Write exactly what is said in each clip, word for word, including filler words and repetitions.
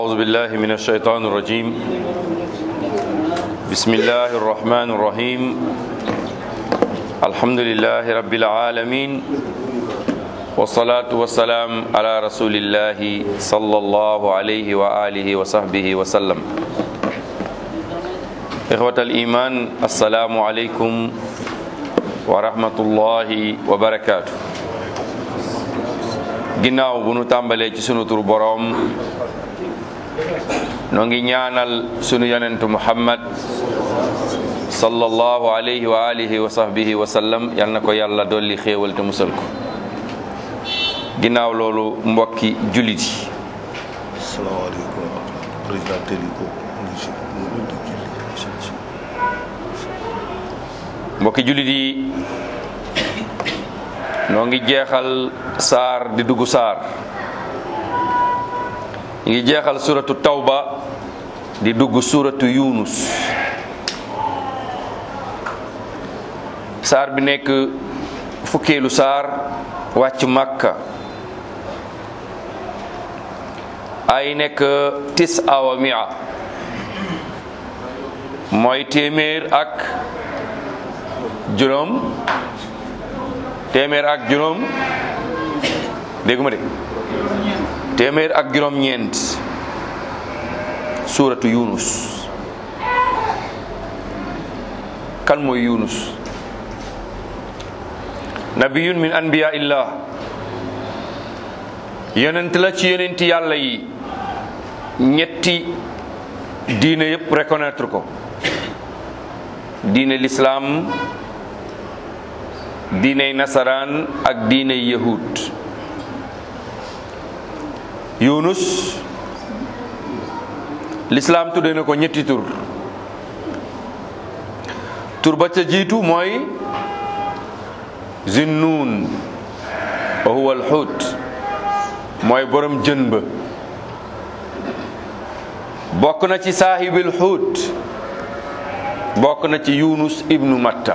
أعوذ بالله من الشيطان الرجيم بسم الله الرحمن الرحيم الحمد لله رب العالمين والصلاة والسلام على رسول الله صلى الله عليه وآله وصحبه وسلم إخوة الإيمان السلام عليكم ورحمة الله وبركاته ginnaaw bu nu tàmbalee ci sunu tur boroom noo ngi ñaanal sunu yonentu Muhammad sallallahu alayhi wa alihi wa sahbihi wa sallam yal na ko yàlla dolli xéewal te musal ko ginnaaw loolu mbokki jullit yi asalaamaaleykum président Téliko mbokki jullit yi noo ngi jeexal saar di dugg saar ñu ngi jeexal suratu tawba di dugg suratu yunus saar bi nekk fukkeelu saar wàcc makka ay nekk tis awa mia mooy téeméer ak juróom téeméer ak juróom dégguma de téeméer ak juróom ñeent suuratu yunus kan mooy yunus nabiyun min anbiya illah yonent la ci yonenti yàlla yi ñetti diine yépp reconnaître ko diine l'islam diiney nasaraan ak diiney yahud yunus l'islam tudde na ko ñetti tur tur ba ca jiitu mooy zinnun wa huwa alxut mooy borom jën ba bokk na ci saahibil xut bokk na ci yunus ibnu matta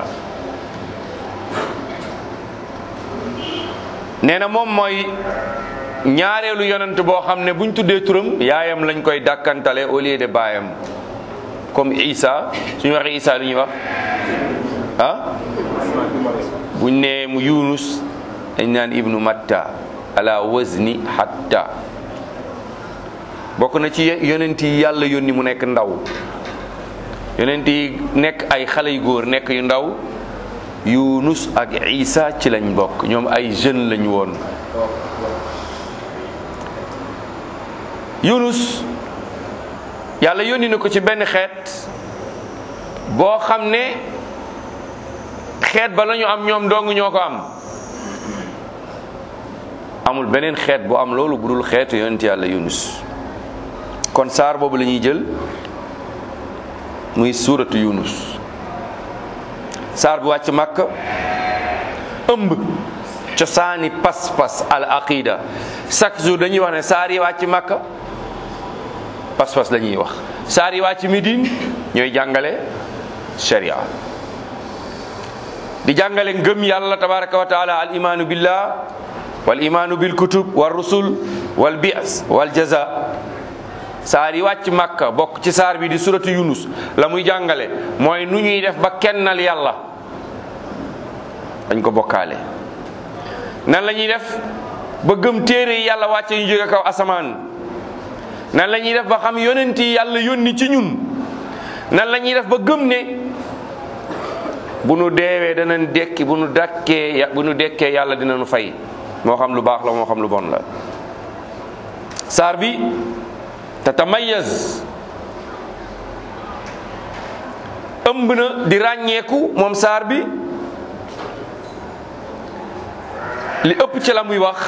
nee na moom mooy ñaareelu yonent boo xam ne buñ tuddee turam yaayam lañ koy dàkkantale au lieu de baayam comme Isa suñu waxee Isa lu ñuy wax ah buñ nee mu Yunus dañ naan ibnu Matta ala wazni hatta bokk na ci yonent yi yàlla yónni mu nekk ndaw yonent yi nekk ay xale yu góor nekk yu ndaw Yunus ak Isa ci lañ bokk ñoom ay jeunes lañ woon Yunus yàlla yónni na ko ci benn xeet boo xam ne xeet ba la ñu am ñoom dong ñoo ko am amul beneen xeet bu am loolu bu dul xeetu yonent yàlla Yunus kon saar boobu la ñuy jël muy suuratu Yunus saar bu wàcc Makka ëmb cosaani pas-pas al aqida chaque jour dañuy wax ne saar yi wàcc Makka pas-pas la ñuy wax saar yi wàcc Médine ñooy jàngale sharia di jàngale ngëm yàlla tabaraka wa taala al imaanu billah wal imaanu bil kutub wal rusul wal bi'as wal jaza saar yi wàcc Makka bokk ci saar bi di suratu Yunus la muy jàngale mooy nu ñuy def ba kennal yàlla dañ ko bokkaale nan la ñuy def ba gëm téere yi yàlla wàcce ñu jóge kaw asamaan nan la ñuy def ba xam yonent yi yàlla yónni ci ñun nan la ñuy def ba gëm ne bu nu deewee danañ dekki bu nu dakkee bu nu dekkee yàlla dina nu fay moo xam lu baax la moo xam lu bon la saar bi tatamayaz ëmb na di ràññeeku moom saar bi li ëpp ci la muy wax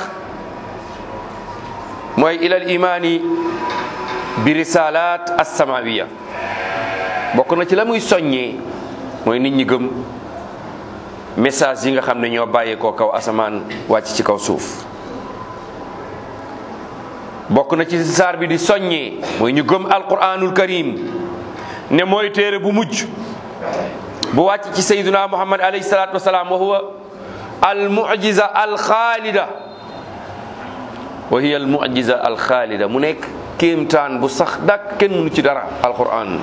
mooy ilal imaani bi risalaat as-samawiya bokk na ci la muy soññee mooy nit ñi gëm message yi nga xam ne ñoo bàyyeekoo kaw asamaan wàcc ci kaw suuf bokk na ci saar bi di soññee mooy ñu gëm alquranul karim ne mooy téere bu mujj bu wàcc ci sayyiduna muhammad alayhi salaatu wasalaam wa huwa al mu'jiza al xaalida wa hiya al mu'jiza al xaalida mu nekk kéemtaan bu sax dak kenn mënu ci dara alquran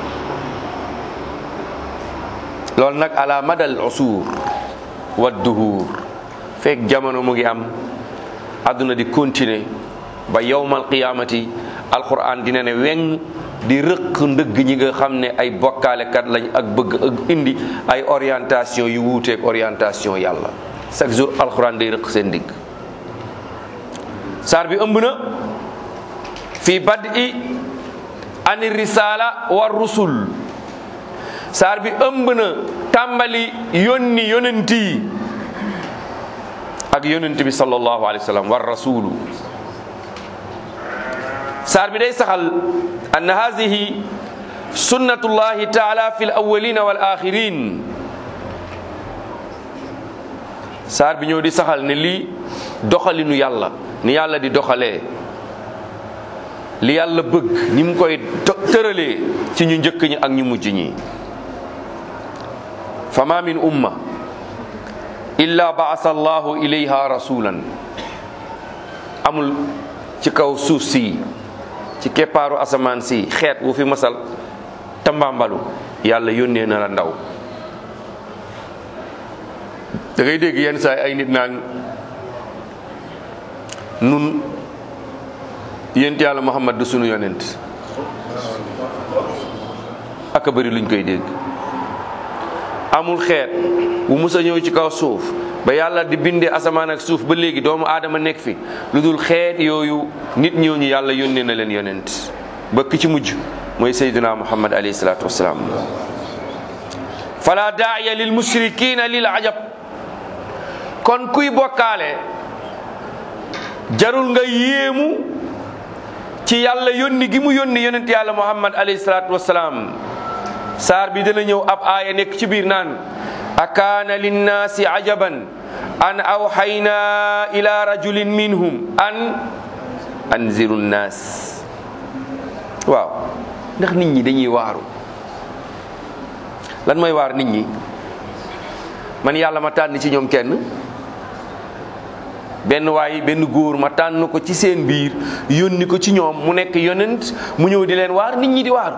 loolu nag ala madal usuur wa duhuur fekk jamono mu ngi am àdduna di continuer ba yawmal qiyaamati alquran dina ne weng di rëq ndëgg ñi nga xam ne ay bokkaalekat lañ ak bëgg ak indi ay orientation yu wuuteeg orientation yàlla chaque jour alquran day rëq seen digg saar bi ëmb na fi bad'i ani risala wa rusul saar bi ëmb na tàmbali yónni yonent yi ak yonent bi sallallahu alayhi wa sallam war rasulu saar bi day saxal anna hazihi sunnatullahi taala fi l awalina wal axirin saar bi ñëw di saxal ne lii doxalinu yàlla ni yàlla di doxalee li yàlla bëgg ni mu koy tëralee ci ñu njëkk ñi ak ñu mujj ñi fama min umma illa baasa allahu ilayha rasulan amul ci kaw suuf si ci keppaaru asamaan si xeet wu fi masal tambambalu yàlla yónnee na la ndaw da ngay dégg yenn saa ay nit naan nun yonent yàlla Muhammad du sunu yonent aka bëri luñ koy dégg amul xeet wu musa ñëw ci kaw suuf ba yàlla di bindee asamaan ak suuf ba léegi doomu aadama nekk fi lu dul xeet yooyu nit ñooñu yàlla yónnee na leen yonent ba ki ci mujj mooy sayyidina Muhammad alayhi salaatu wassalaam fala daaya lil mushrikina lil ajab kon kuy bokkaale jarul nga yéemu ci yàlla yónni gi mu yónni yonent yàlla Muhammad alayhi salaatu wassalaam saar bi dana ñëw ab aaya nekk ci biir naan akaana linnaasi ajaban an awxayna ila rajulin minhum an anziru nnaas waaw ndax nit ñi dañuy waaru lan mooy waar nit ñi man yàlla ma tànn ci ñoom kenn benn waay benn góor ma tànn ko ci seen biir yónni ko ci ñoom mu nekk yonent mu ñëw di leen waar nit ñi di waaru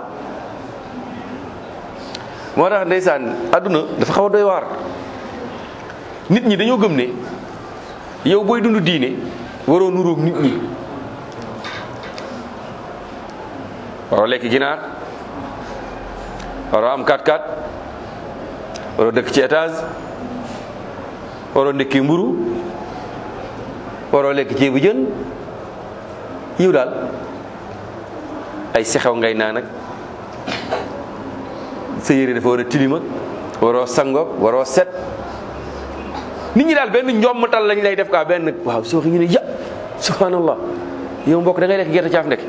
moo tax ndeysaan àdduna dafa xaw a doy waar nit ñi dañoo gëm ne yow booy dund diine waroo nuróog nit ñi waroo lekk ginaar waroo am kat kat waroo dëkk ci étage waroo ndekki mburu waroo lekk ceebu jën yiw daal ay sexew ngay naan ak sa yére dafa war a tilim ak waroo sangoog waroo set nit ñi daal benn njommatal lañ lay def kaa benn waaw soo ñu ne ya subhanallah yow mbokk da ngay lekk gerte caaf ndek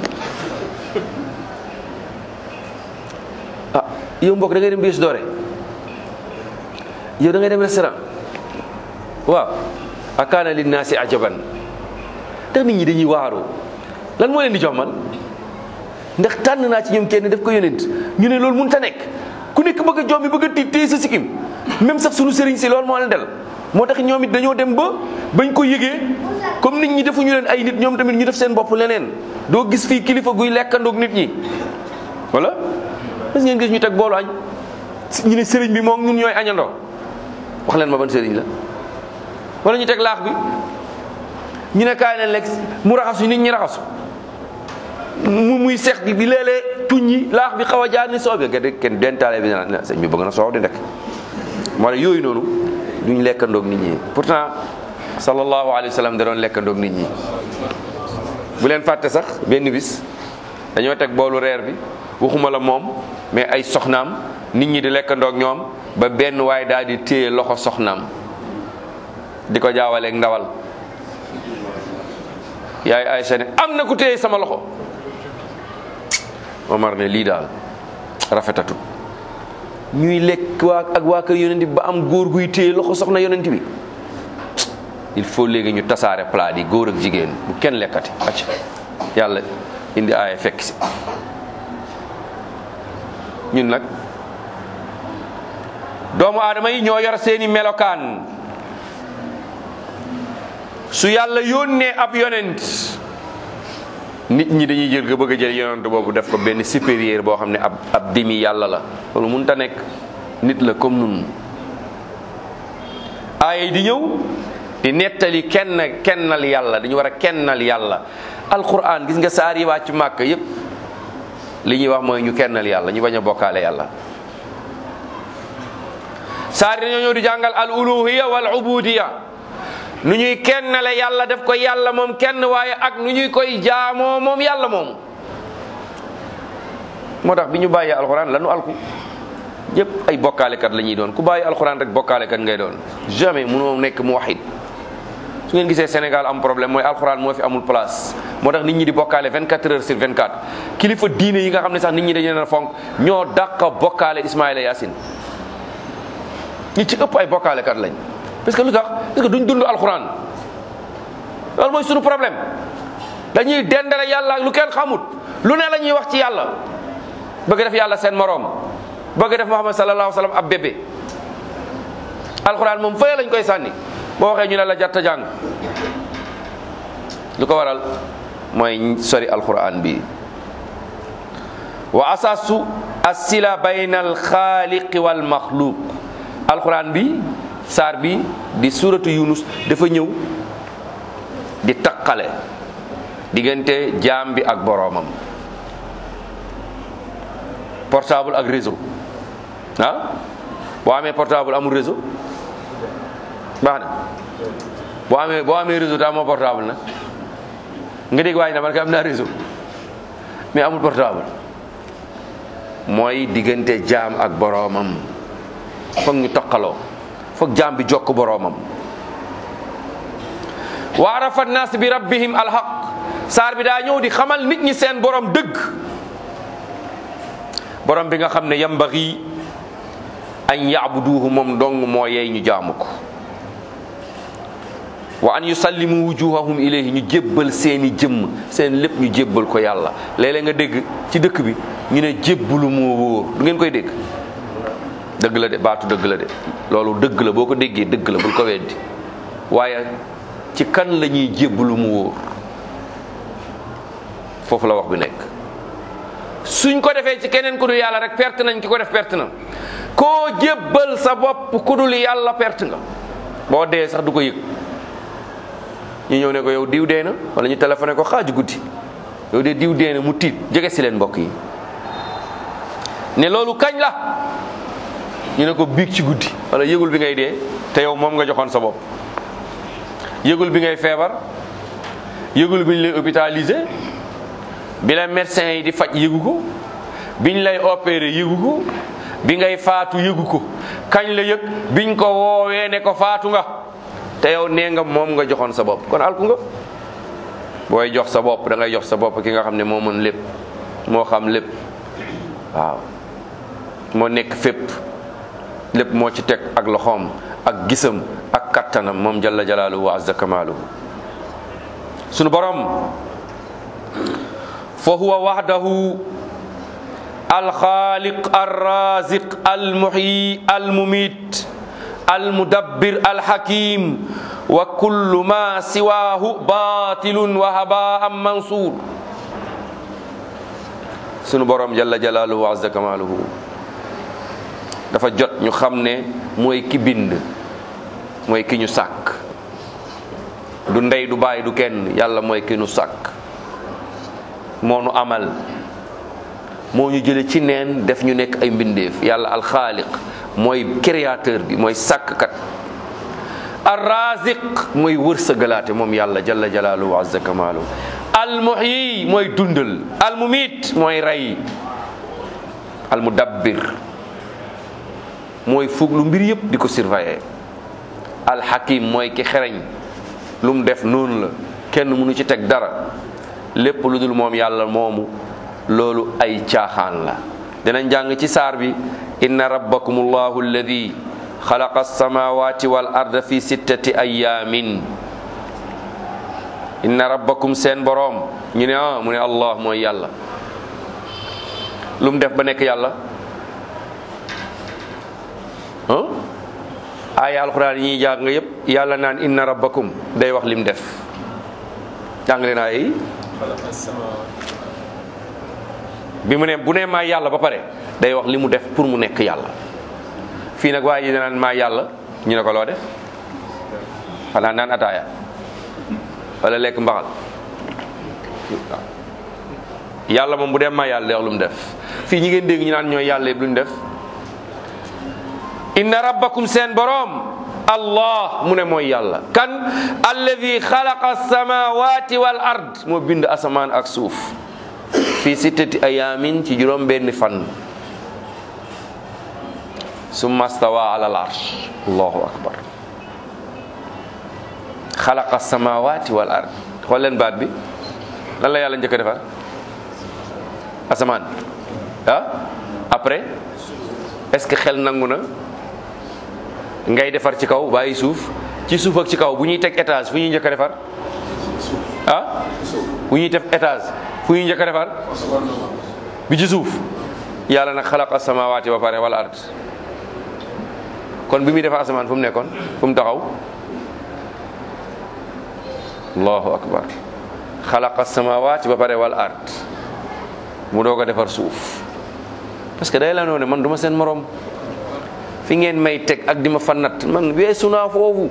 ah yow mbokk da ngay dem biis doore yow da ngay dem restaurant waaw akaana linnaasi ajaban ndax nit ñi dañuy waaru lan moo leen di jommal ndax tànn naa ci ñoom kenn def ko yonent ñu ne loolu mënut a nekk ku nekk bëgg a jommi bëgg a tiit téye sa sikkim même sax sunu sëriñ si loolu moo leen del moo tax ñoom it dañoo dem ba bañ ko yëgee comme nit ñi defuñu leen ay nit ñoom tamit ñu def seen bopp leneen doo gis fii kilifa guy lekkandoog nit ñi wala mas ngeen gis ñu teg boolu añ ñu ne sëriñ bi moom ñun ñooy añandoo wax leen ma ban sëriñ la wala ñu teg laax bi ñu ne kaay leen lekk mu raxasu nit ñi raxasu mu muy seex bi bi léeg-léeg tuñ ñi laax bi xaw a jaar ni soow bi nga de kenn dentaale bi na sëñ bi bëgg na soow di ndekk moo tax yooyu noonu duñ lekkandoog nit ñi pourtant sallallahu alayhi wa sallam da doon lekkandoog nit ñi bu leen fàtte sax benn bis dañoo teg boolu reer bi waxuma la moom mais ay soxnaam nit ñi di lekkandoog ñoom ba benn waay daal di téye loxo soxnaam di ko jaawaleeg ndawal yaay Aysa ne am na ku téye sama loxo Omar ne lii daal rafetatut ñuy lekk waa ak waa kër yonent bi ba am góor guy téye loxo soxna yonent bi il faut léegi ñu tasaare plat yi góor ak jigéen bu kenn lekkati acc yàlla indi aaya fekk si ñun nag doomu aadama yi ñoo yor seeni melokaan su yàlla yónnee ab yonent nit ñi dañuy jël nga bëgg a jël yonent boobu def ko benn supérieur boo xam ne ab ab demi yàlla la loolu mënut a nekk. nit la comme nun ay di ñëw di nettali kenn kennal yàlla dañu war a kennal yàlla. alquran gis nga saar yi wàcc màkk yépp li ñuy wax mooy ñu kennal yàlla ñu bañ a bokkaale yàlla. saar yi dañoo ñëw di jàngal al uluhiya wal ubudiya nu ñuy kennale yàlla def ko yàlla moom kenn waaye ak nu ñuy koy jaamoo moom yàlla moomu. moo tax bi ñu bàyyee alquran lanu alku yépp ay bokkaalekat la ñuy doon ku bàyyi alquran rek bokkaalekat ngay doon jamais mënoo nekk muwahhid. su ngeen gisee Sénégal am problème mooy alxuraan moo fi amul place moo tax nit ñi di bokkaale vingt-quatre heures sur vingt-quatre kilifa diine yi nga xam ne sax nit ñi dañu leen a fonk ñoo dàq bokkaale Ismaïla Yacine ñi ci ëpp ay bokkaalekat lañ. parce que lu tax parce que duñ dund alxuraan loolu mooy suñu problème dañuy dendale yàlla ak lu kenn xamut lu ne la ñuy wax ci yàlla bëgg def yàlla seen moroom bëgg def Muhammad sallallahu alayhi wa sallam ab bébé alxuraan moom fële lañ koy sànni. boo waxee ñu ne la jatta jàng lu ko waral mooy sori alquran bi. wa asasu assila bayna alxaaliqi wal maxluuq alquran bi saar bi di suratu yunus dafa ñëw di taqale diggante jaam bi ak boroomam. portable ak réseau ah boo amee portable amul réseau baax na boo amee boo amee réseau te amoo portable nag nga dégg waaye na man ka am naa réseau mais amul portable mooy diggante jaam ak boroomam foog ñu toqaloo foog jaam bi jokk boroomam. wa arafa naas bi rabbihim alhaq saar bi daa ñëw di xamal nit ñi seen borom dëgg borom bi nga xam ne yambaxi an yaabuduhu moom dong moo yey ñu jaamu ko. wa an yusallimu wujuhahum ilayhi ñu jébbal seeni jëmm seen lépp ñu jébbal ko yàlla. léeg-léeg nga dégg ci dëkk bi ñu ne jébbalu moo wóor du ngeen koy dégg dëgg la de baatu dëgg la de loolu dëgg la boo ko déggee dëgg la bul ko weddi waaye ci kan la ñuy jébbalu mu wóor foofu la wax bi nekk. suñ ko defee ci keneen ku dul yàlla rek perte nañ ki ko def perte na koo jébbal sa bopp ku dul yàlla perte nga boo dee sax du ko yëg. ñu ñëw ne ko yow diw dee na wala ñu téléphoné ko xaaju guddi yow de diw dee na mu tiit jege si leen mbokk yi ne loolu kañ la ñu ne ko biig ci guddi wala yëgul bi ngay dee te yow moom nga joxoon sa bopp yëgul bi ngay feebar yëgul bi ñu lay hôpitalisé bi la médecin yi di faj yëgu ko biñ lay opéré yëgu ko bi ngay faatu yëgu ko kañ la yëg biñ ko woowee ne ko faatu nga te yow nee nga moom nga joxoon sa bopp kon alku nga. booy jox sa bopp da ngay jox sa bopp ki nga xam ne moo mën lépp moo xam lépp waaw moo nekk fépp lépp moo ci teg ak loxoom ak gisam ak kattanam moom jalla jalaaluhu wa azza kamaaluhu. sunu borom fa huwa wahdahu alxaaliq alraziq almuhyi almumit almudabbir alhakim wa kullu ma siwaahu batilun wa habaan mansuur. sunu borom jalla jalaaluhu wa azza kamaaluhu dafa jot ñu xam ne mooy ki bind mooy ki ñu sàkk du ndey du baay du kenn yàlla mooy ki ñu sàkk moo nu amal moo ñu jële ci neen def ñu nekk ay mbindeef yàlla alxaaliq mooy créateur bi mooy sàkkkat arraziq mooy wërsëgalaate moom yàlla jalla jalaaluhu wa azza kamaaluhu almuhyi mooy dundal almumit mooy rey almudabbir mooy fuglu mbir yëpp di ko surveiller alhakim mooy ki xereñ lu mu def noonu la kenn mënu ci teg dara lépp lu dul moom yàlla moomu loolu ay caaxaan la. dinañ jàng ci saar bi inna rabbakum allahu alladi xalaqa alsamawati wal arda fi sittati ayamin inna rabbakum seen boroom ñu ne ah mu ne allah mooy yàlla lu mu def ba nekk yàlla ah aaya alquran yi ñuy jàng yépp yàlla naan inna rabbakum day wax lim def jàng leen ay bi mu ne bu ne maa yàlla ba pare day wax li mu def pour mu nekk yàlla. fii nag waa ji danaan maa yàlla ñu ne ko loo def xanaa naan ataaya wala lekk mbaxal yàlla moom bu dee maa yàlla day wax lu mu def. fii ñi ngeen dégg ñu naan ñooy yàlla yëpp lu ñu def. inna rabbakum seen boroom allah mu ne mooy yàlla kan alladi xalaqa samawati wal ard moo bind asamaan ak suuf fii sittati ayamin ci juróom benn fan summa stawa ala al arsh allahu akbar xalaqa samawati wal ard xool leen baat bi lan la yàlla njëkk a defar asamaan ah après est-ce que xel nangu na ngay defar ci kaw bàyyi suuf ci suuf ak ci kaw bu ñuy teg étage fu ñuy njëkk a defar ah bu ñuy def étage fu ñuy njëkk a defar bi ci suuf yàlla nag xalaqa samawaati ba pare wal ard kon bi muy defar asamaan fu mu nekkoon fu mu taxaw allahu akbar xalaqa samawaati ba pare wal ard mu doog a defar suuf parce que day la noo ne man duma seen morom fi ngeen may teg ak di ma fannat man weesu naa foofu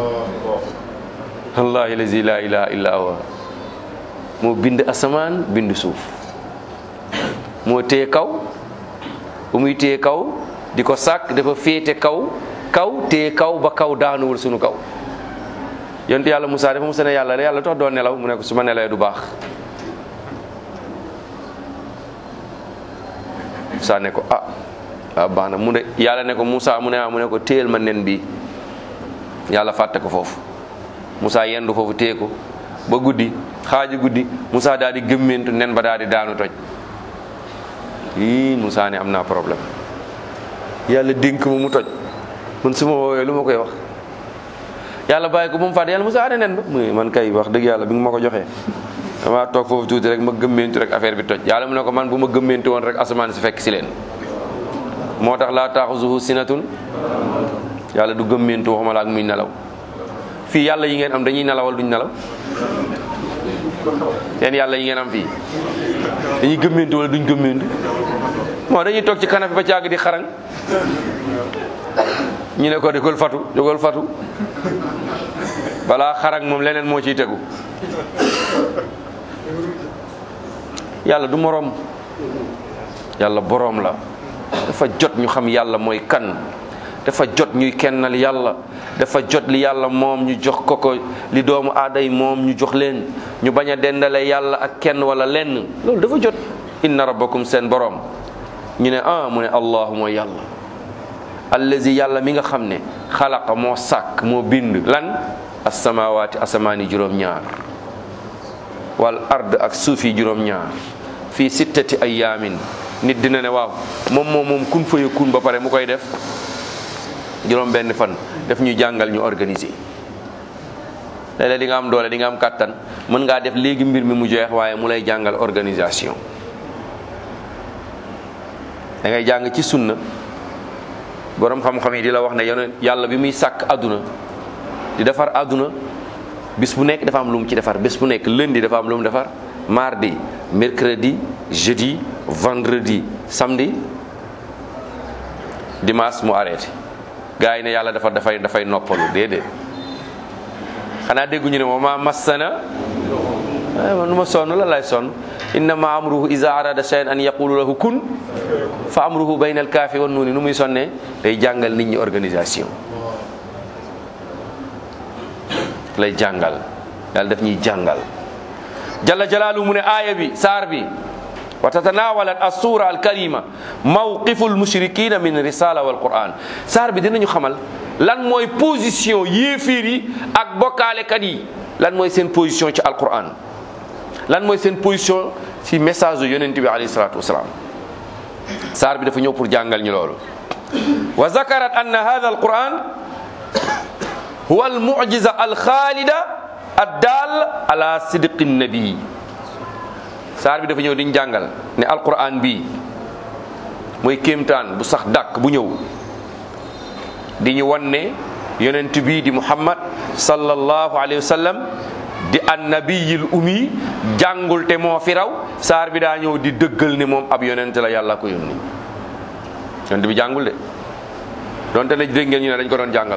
wallahi lazi la ilaha illa huwa moo bind asamaan bind suuf moo téye kaw bu muy téye kaw di ko sàkk dafa féete kaw kaw téye kaw ba kaw daanuwul sunu kaw yonent yàlla Musaa dafa musa ne yàlla yàlla tax doo nelaw mu ne ko su ma nelawee du baax Musaa ne ko ah waaw baax na mu ne yàlla ne ko Musaa mu ne ah mu ne ko téyel ma nen bi yàlla fàtte ko foofu Musaa yendu foofu téye ko ba guddi xaaju guddi Musaa daal di gëmmentu nen ba daal di daanu toj ii Musaa ne am naa problème yàlla dénk ma mu toj man su ma woowee lu ma koy wax yàlla bàyyi ko ba mu fàtte yàlla Musaa ane nen ba mu man kay wax dëgg yàlla bi nga ma ko joxee dama toog foofu tuuti rek ma gëmmentu rek affaire bi toj yàlla mu ne ko man bu ma gëmmentu woon rek asamaan si fekk si leen moo tax laa taaxuzuhu sinatun yàlla du gëmmentu waxuma la ak muy nelaw fii yàlla yi ngeen am dañuy nelawal duñ nelaw seen yàlla yi ngeen am fii dañuy gëmmentu wala duñ gëmmentu moo dañuy toog ci canapé ba caag di xarañ ñu ne ko jógal fatu jógal fatu balaa xarañ moom leneen moo ciy tegu yàlla du moroom yàlla boroom la dafa jot ñu xam yàlla mooy kan dafa jot ñuy kennal yàlla dafa jot li yàlla moom ñu jox ko ko li doomu aaday moom ñu jox leen ñu bañ a dendale yàlla ak kenn wala lenn loolu dafa jot inna rabbakum seen boroom ñu ne ah mu ne allahu mooy yàlla allazi yàlla mi nga xam ne xalaqa moo sàkk moo bind lan as-samaawaati asamaani juróom-ñaar wal ard ak suuf yi juróom-ñaar fii sittati ayaamin nit dina ne waaw moom moom moom kun faya kun ba pare mu koy def juróom benn fan def ñu jàngal ñu organiser léeg-léeg di nga am doole di nga am kàttan mën ngaa def léegi mbir mi mu jeex waaye mu lay jàngal organisation da ngay jàng ci sunna borom xam-xam yi di la wax ne yonent yàlla bi muy sàkk àdduna di defar àdduna bis bu nekk dafa am lu mu ci defar bis bu nekk lundi dafa am lu mu defar mardi mercredi jeudi vendredi samedi dimanche mu arrêté gars yi ne yàlla dafa dafay dafay noppalu déedéet xanaa dégguñu ne moom ma massana man nu ma sonn la lay sonn innama amruhu iza arada shay'an an yaqulu lahu kun fa amruhu bayna al kaafi wan nuuni nu muy sonnee day jàngal nit ñi organisation lay jàngal yàlla daf ñuy jàngal jalla jalaalu mu ne aaya bi saar bi wa tatanawalat as-sura al-karima mawqifu al-mushrikina min risala wal quran saar bi dinañu xamal lan mooy position yéefiir yi ak bokkaalekat yi lan mooy seen position ci alquran lan mooy seen position ci message yu yonent bi alayhi salatu wasalaam saar bi dafa ñëw pour jàngal ñu loolu wa zakarat anna hadha al-quran huwa al-mu'jiza al-khalida ad-dal ala sidqi nabi saar bi dafa ñëw diñ jàngal ne alquran bii mooy kéemtaan bu sax dàkk bu ñëw di ñu wan ne yonent bii di muhammad sallallahu alayhi wa sallam di annabiyil ummi jàngul te moo fi raw saar bi daa ñëw di dëggal ni moom ab yonent la yàlla ko yónni yonent bi jàngul de donte ne dégg ngeen ñu ne dañ ko doon jàngal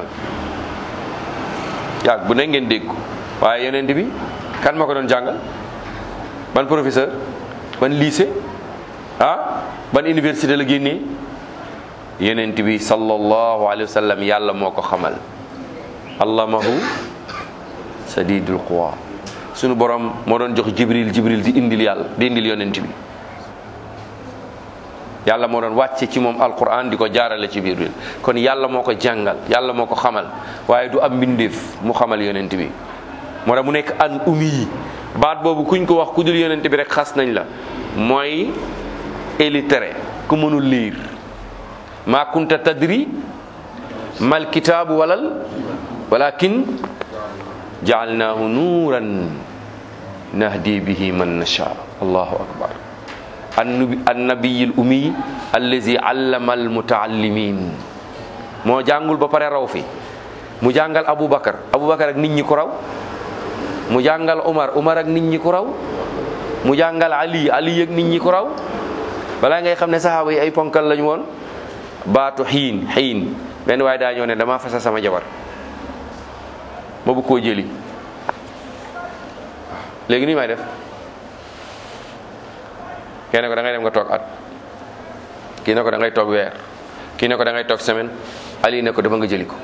yàgg bu ne ngeen dégg ko waaye yonent bi kan moo ko doon jàngal ban professeur ban lycée ah ban université la génnee yonent bi sallallahu alayhi wa sallam yàlla moo ko xamal allamahu sadidul quwa sunu borom moo doon jox jibril jibril di indil yàlla di indil yonent bi yàlla moo doon wàcce ci moom alquran di ko jaarale ci jibril kon yàlla moo ko jàngal yàlla moo ko xamal waaye du am mbindeef mu xamal yonent bi moo tax mu nekk an ummi yi baat boobu kuñ ko wax ku dul yonent bi rek xas nañ la mooy illettré ku mënul liir ma kunta tadri mal kitaabu walal walakin jaalnaahu nuuran nahdi bihi man nasha allahu akbar annabiyil ummi allazi allama almutaallimin moo jàngul ba pare raw fi mu jàngal aboubacar aboubacar ak nit ñi ko raw mu jàngal omar omar ak nit ñi ko raw mu jàngal ali ali ak nit ñi ko raw balaa ngay xam ne saxaaba yi ay ponkal lañu woon baatu xiin xiin benn waaye daa ñëw ne dama fasa sama jabar ma bëgg koo jëli léegi nii may def kii ne ko da ngay dem nga toog at kii ne ko da ngay toog weer kii ne ko da ngay toog semaine ali ne ko dama nga jëli ko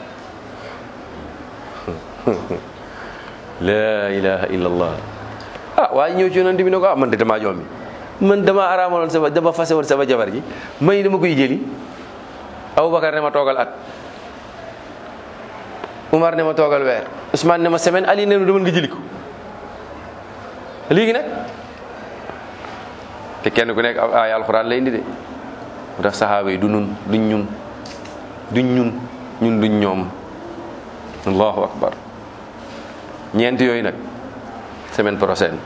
la ilaha illallah ah waaye ñëw ci yonent bi ne ko ah man de damaa jommi man dama araamaloon sama dama fase woon sama jabar ji may dama koy jëli Aboubacar ne ma toogal at Umar ne ma toogal weer Ousmane ne ma semaine Ali ne ma demal nga jëli ko léegi nag te kenn ku nekk ay alxuraan lay indi de mu tax saxaaba yi du nun duñ ñun duñ ñun ñun duñ ñoom allahu akbar ñeent yooyu nag semaine prochaine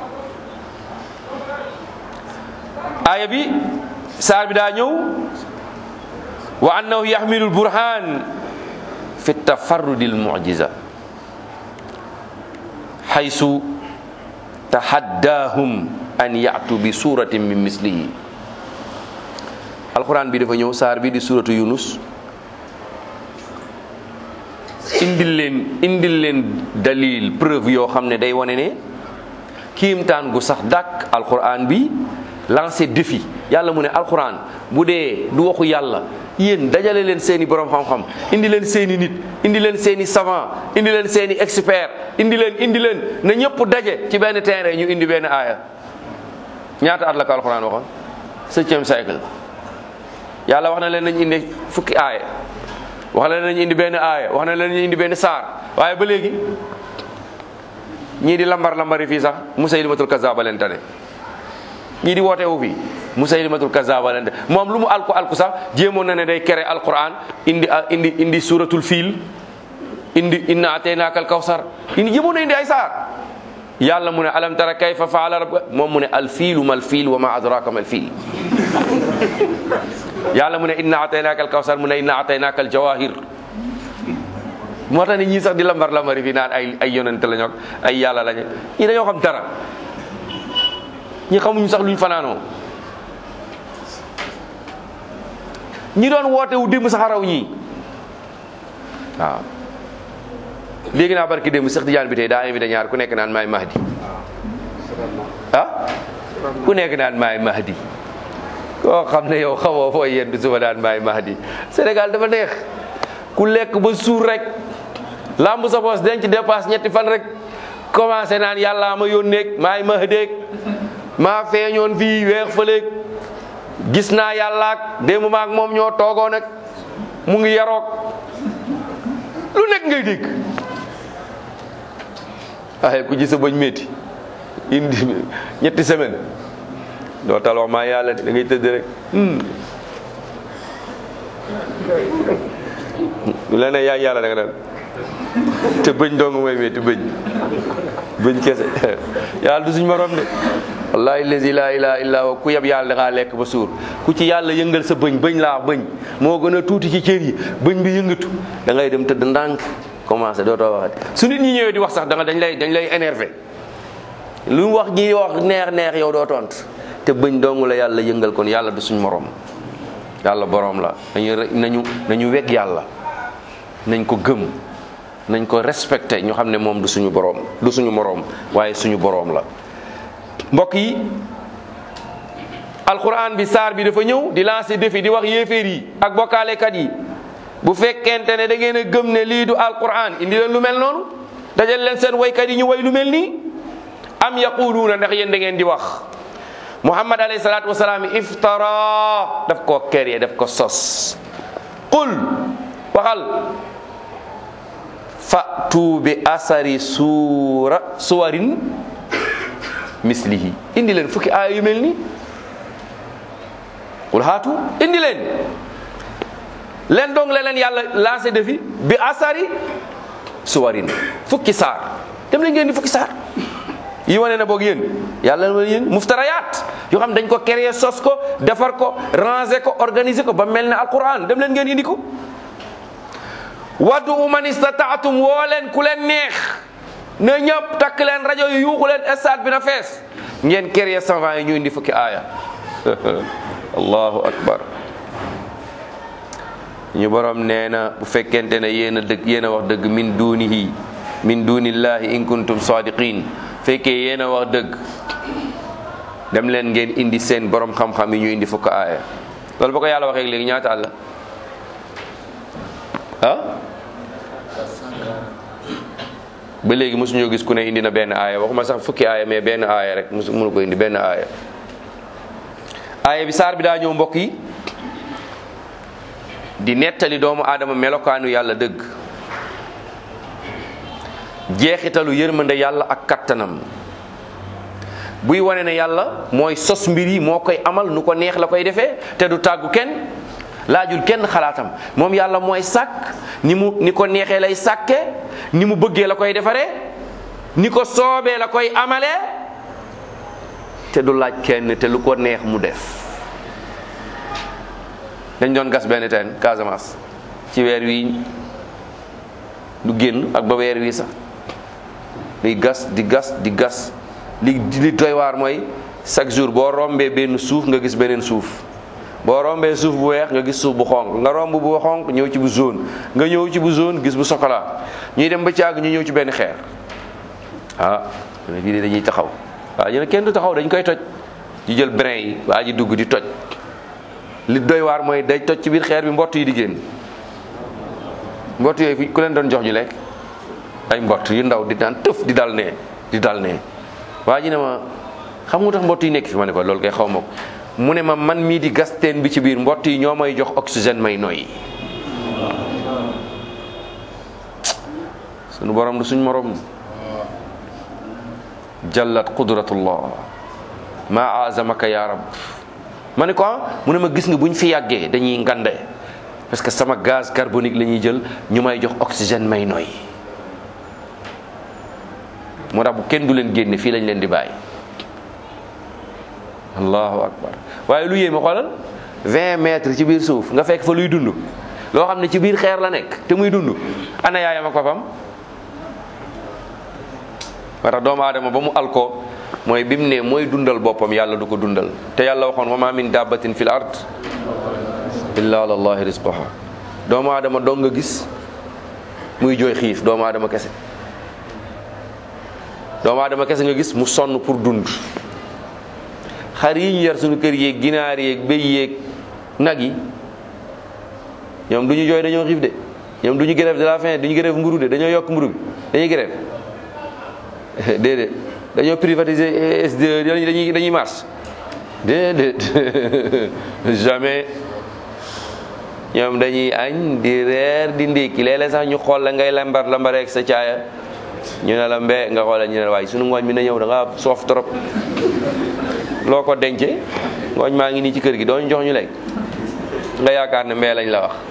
aaya bi saar bi daa ñëw wa annahu yaxmilu lburhan fi tafarrudi almujiza xaysu tahaddahum an yatu bi suratin min mislihi alquran bi dafa ñëw saar bi di suratu yunus indil leen indil leen dalil preuve yoo xam ne day wane ne kiimtaan gu sax dàkk alquran bi lancé défi yàlla mu ne alquran bu dee du waxu yàlla yéen dajale leen seeni borom xam-xam indi leen seeni nit indi leen seeni savant indi leen seeni expert indi leen indi leen na ñëpp daje ci benn terrain ñu indi benn aaya ñaata at la ko alquran waxoon septième siècle yàlla wax na leen nañ indi fukki aaya wax na leen nañ indi benn aaya wax na leen nañ indi benn saar waaye ba léegi ñii di lambar lambari fii sax Musaylimatul Kazzab leen tane ñii di woote wu fii Musaylimatul Kazzab leen tane moom lu mu alku alku sax jéemoon na ne day kere alquran indi indi indi suratul fiil indi inna ataynaakal kawsar indi jéemoon na indi ay saar yàlla mu ne alam tara kayfa faala rabbuka moom mu ne al fiilu mal fiil wa ma adraka mal fiil yàlla mu ne inna ataynaakal kawsar mu ne inna ataynaakal jawahir moo tax ne ñii sax di lambar lambari fii naan ay ay yonente lañu ak ay yàlla lañu ñii dañoo xam dara ñi xamuñu sax luñ fanaanoo ñi doon woote wu démb sax raw ñii waaw léegi naa barki démb Cheikh Tidiane bi tey daa invité ñaar ku nekk naan maay Mahdi ah ku nekk naan maay Mahdi koo xam ne yow xamoo fooy yendu suba daan maay Mahdi Sénégal dafa neex ku lekk ba suur rek lamb sa poos denc dépasse ñetti fan rek commencé naan yàlla ma yónneeg maay Mahdi maa feeñoon fii weex fëleeg gis naa yàllaak démb maak moom ñoo toogoon nag mu ngi yaroog lu nekk ngay dégg waaye ku ci sa bañ métti indi ñetti semaine doo tal wax maa yàlla da ngay tëdd rek lu la ne yaa yàlla da nga dal te bëñ dong mooy métti bëñ bëñ kese yàlla du suñ morom de wallahi lazi la ilaha illa huwa ku yeb yàlla da ngaa lekk ba suur ku ci yàlla yëngal sa bëñ bëñ laa bëñ moo gën a tuuti ci cër yi bëñ bi yëngatu da ngay dem tëdd ndànk commencé dootoo waxati su nit ñi ñëwee di wax sax da nga dañ lay dañ lay énervé lu mu wax ñi wax neex neex yow doo tont te bëñ dong la yàlla yëngal kon yàlla du suñ morom yàlla borom la nañu nañu nañu weg yàlla nañ ko gëm nañ ko respecté ñu xam ne moom du suñu borom du suñu morom waaye suñu borom la. mbokk yi alquran bi saar bi dafa ñëw di lancer défi di wax yéeféer yi ak bokkaalekat yi bu fekkente ne da ngeen a gëm ne lii du alquran indi leen lu mel noonu dajal leen seen waykat yi ñu way lu mel nii am yaquluuna ndax yéen da ngeen di wax muhammad alayhi salaatu wasalaam iftara daf koo créé daf ko sos qul waxal fa'tu bi asari suura suwarin mislihi indi leen fukki aaya yu mel nii qul haatu indi leen leen dong la leen yàlla lancé défi bi asari suwarin fukki saar dem leen ngeen di fukki saar yi wane na boog yéen yàlla na yéen muftarayaat yoo xam dañ ko créer sos ko defar ko ranger ko organiser ko ba mel ne alquran dem leen ngeen indi ko waddu man istataatum woo leen ku leen neex na ñëpp takk leen rajo yu yuuxu leen stade bi na fees ngeen créer savant yi ñu indi fukki aaya allahu akbar ñu borom nee na bu fekkente ne yéen a dëgg yéen a wax dëgg min dunihi min dunillahi in kuntum sadiqin fekkee yéen a wax dëgg dem leen ngeen indi seen borom xam-xam yi ñu indi fukk aaya loolu ba ko yàlla waxee léegi ñaata àll ah ba léegi mosuñoo gis ku ne indi na benn aaya waxuma sax fukki aaya mais benn aaya rek mosu mënu ko indi benn aaya aaya bi saar bi daa ñëw mbokk yi di nettali doomu aadama melokaanu yàlla dëgg jeexitalu yërmande yàlla ak kattanam buy wane ne yàlla mooy sos mbir yi moo koy amal nu ko neex la koy defee te du tàggu kenn laajul kenn xalaatam moom yàlla mooy sàkk ni mu ni ko neexee lay sàkke ni mu bëggee la koy defaree ni ko soobee la koy amalee te du laaj kenn te lu ko neex mu def dañ doon gas benn teen Casamance ci weer wi du génn ak ba weer wi sax di gas di gas di gas li li doy waar mooy chaque jour boo rombee benn suuf nga gis beneen suuf boo rombee suuf bu weex nga gis suuf bu xonq nga romb bu xonq ñëw ci bu jaune nga ñëw ci bu jaune gis bu chocolat ñuy dem ba caag ñu ñëw ci benn xeer ah ñu ne bii dañuy taxaw waaw ñu ne kenn du taxaw dañ koy toj di jël brin yi waa ji dugg di toj li doy waar mooy day toj ci biir xeer bi mbott yi di génn mbott yooyu fi ku leen doon jox ñu lekk ay mbott yu ndaw di daan tëf di dal nee di dal nee waa ji ne ma xam nga tax mbott yi nekk fi ma ne ko loolu kay xaw ma ko mu ne ma man mii di gas teen bi ci biir mbott yi ñoo may jox oxygène may noyyi sunu borom du suñ morom jallat qudratullah ma azamaka ya rab ma ne ko mu ne ma gis nga buñ fi yàggee dañuy ngande parce que sama gaz carbonique la ñuy jël ñu may jox oxygène may noyyi moo tax bu kenn du leen génne fii lañ leen di bàyyi allahu akbar waaye lu yéeme xoolal vingt mètres ci biir suuf nga fekk fa luy dund loo xam ne ci biir xeer la nekk te muy dund ana yaayam ak papam moo tax doomu aadama ba mu alko mooy bi mu ne mooy dundal boppam yàlla du ko dundal te yàlla waxoon wa ma min dabbatin fil ard illa ala allahi rizquha doomu aadama doo nga gis muy jooy xiif doomu aadama kese doomu aadama kese nga gis mu sonn pour dund xar yi ñu yar suñu kër yeeg ginaar yeeg béy yeeg nag yi ñoom du ñu jooy dañoo xiif de ñoom du ñu grève de la faim du ñu grève mburu de dañoo yokk mburu bi dañuy grève déedéet dañoo privatiser S D E dañuy dañuy marche déedéet jamais ñoom dañuy añ di reer di ndékki léeg-léeg sax ñu xool la ngay lambar lambareeg sa caaya ñu ne la mbee nga xoolal ñu ne la waaye sunu ngooñ mi na ñëw da nga soof trop loo ko dencee ngooñ maa ngi nii ci kër gi doo ñu jox ñu lekk nga yaakaar ne mbee lañ la wax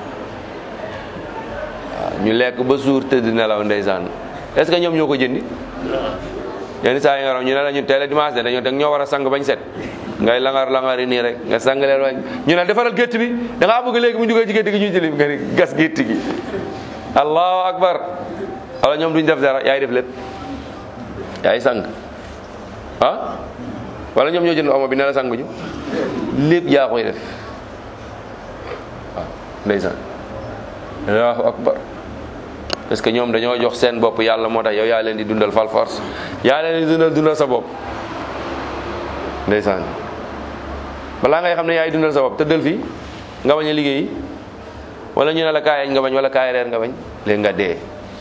waaw ñu lekk ba suur tëdd nelaw ndeysaan est-ce que ñoom ñoo ko jëndi yenn saa yi nga ñu ne la ñu teel a dimanche de dañoo dag ñoo war a sang bañ set ngay langar langari nii rek nga sang leen wañ ñu ne defaral gétt bi da ngaa bëgg léegi mu jógee ci gétt gi ñu jëli nga ni gas gétt gi allahu akbar. wala ñoom duñ def dara yaay def lépp yaay sang ah wala ñoom ñoo jënd omo bi ne la sang ju lépp yaa koy def waaw ndeysaan allahu akbar parce que ñoom dañoo jox seen bopp yàlla moo tax yow yaa leen di dundal fal force yaa leen di dundal dundal sa bopp ndeysaan balaa ngay xam ne yaay dundal sa bopp tëddal fii nga bañ a liggéeyi wala ñu ne la kaay añ nga bañ wala kaay reer nga bañ léegi nga dee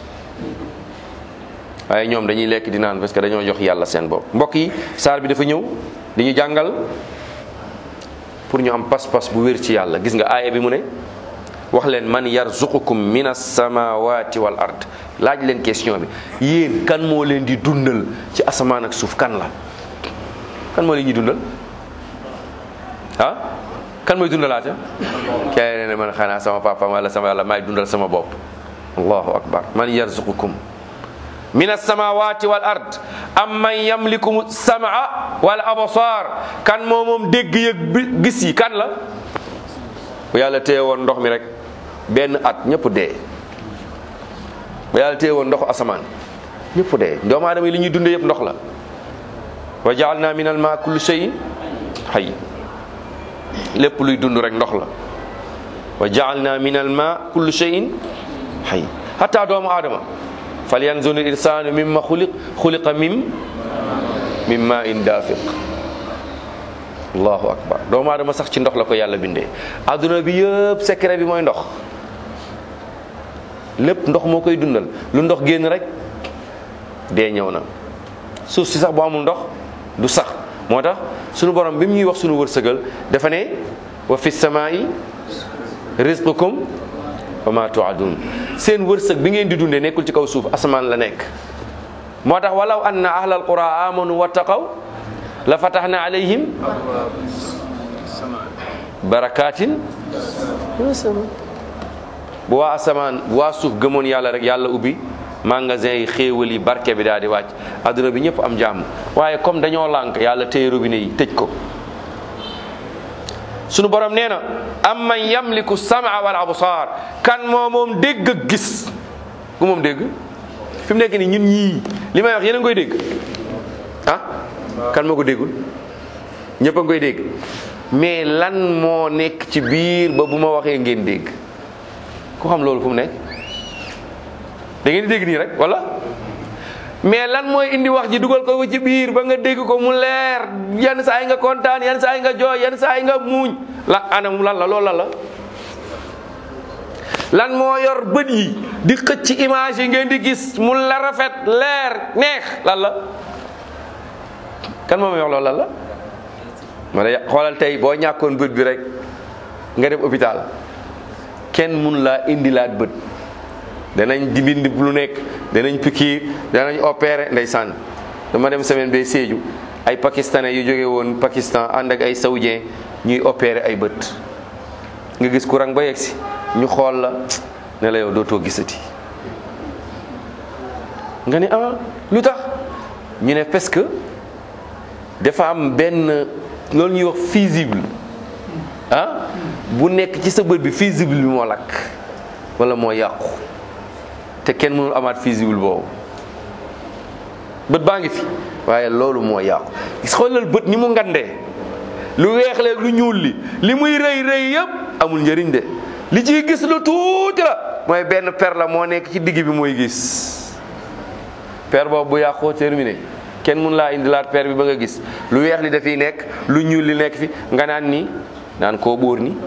waaye ñoom dañuy lekk di naan parce que dañoo jox yàlla seen bopp. mbokk yi saar bi dafa ñëw di ñu jàngal pour ñu am pas-pas bu wér ci yàlla. gis nga aaya bi mu ne wax leen man yarzuqukum min as-samawati wal ard laaj leen question bi yéen kan moo leen di dundal ci asamaan ak suuf kan la kan moo leen di dundal ah kan mooy dundalaate kay nee na man xanaa sama papa wala sama yàlla maay dundal sama bopp. allahu akbar man yarzuqukum min as-samawati wal ard amman yamliku as-sam'a wal absar kan moo moom dégg yëg gis yi kan la bu yàlla téye woon ndox mi rek benn at ñëpp dee bu yàlla téye woon ndoxu asamaan ñëpp dee doomu aadama yi li ñuy dundee yëpp ndox la wa ja'alna min al-ma'i kulli shay'in hayy lépp luy dund rek ndox la wa ja'alna min al-ma'i kulli shay'in hayy hatta doomu aadama falyanzur al-insanu mimma xuliq xuliqa min min ma'in dafiq allahu akbar doomu aadama sax ci ndox la ko yàlla bindee adduna bi yëpp secret bi mooy ndox lépp ndox moo koy dundal lu ndox génn rek dee ñëw na suuf si sax bu amul ndox du sax moo tax sunu borom bi mu ñuy wax sunu wërsëgal dafa ne wa fi samaa'i rizqukum wa ma tu'adun seen wërsëg bi ngeen di dundee nekkul ci kaw suuf asamaan la nekk moo tax walaw anna ahlal qura amanu wattaqaw la fatahna alayhim barakatin bu waa asamaan bu waa suuf gëmoon yàlla rek yàlla ubbi magasin yi xéewal yi barke bi daal di wàcc adduna bi ñëpp am jàmm waaye comme dañoo lànk yàlla téye robinet yi tëj ko sunu borom nee na amman yamliku sam'a wal absar kan moo moom dégg ak gis ku moom dégg fi mu nekk nii ñun ñii li may wax yéen a ngi koy dégg ah kan moo ko déggul ñëpp a ngi koy dégg mais lan moo nekk ci biir ba bu ma waxee ngeen dégg ku xam loolu fu mu nekk da ngeen di dégg nii rek wala mais lan mooy indi wax ji dugal ko ci biir ba nga dégg ko mu leer yenn saa yi nga kontaan yenn saa yi nga jooy yenn saa yi nga muuñ la anam lan la loolu lan la lan moo yor bët yi di xëcc ci image yi ngeen di gis mu la rafet leer neex lan la kan moo may wax loolu lan la ma ne xoolal tey boo ñàkkoon bët bi rek nga dem hôpital kenn mun laa indilaat bët danañ di bind lu nekk danañ pikiir danañ opéré ndeysaan dama dem semaine bay Sédhiou ay pakistanais yu jóge woon Pakistan ànd ak ay saoudien ñuy opéré ay bët nga gis courant ba yegg si ñu xool la ne la yow dootoo gisati nga ne ah lu tax ñu ne parce que dafa am benn loolu ñuy wax fusible ah bu nekk ci sa bët bi fusible bi moo lakk wala moo yàqu te kenn mënul amaat fusible boobu bët baa ngi fi waaye loolu moo yàqu gis xoolal bët ni mu ngandee lu weex leeg lu ñuul li li muy rëy rëy yëpp amul njëriñ de li ciy gis lu tuuti la mooy benn per la moo nekk ci digg bi mooy gis per boobu bu yàqoo terminé kenn mun laa indilaat per bi ba nga gis lu weex li dafiy nekk lu ñuul li nekk fi nga naan nii naan koo bóor ni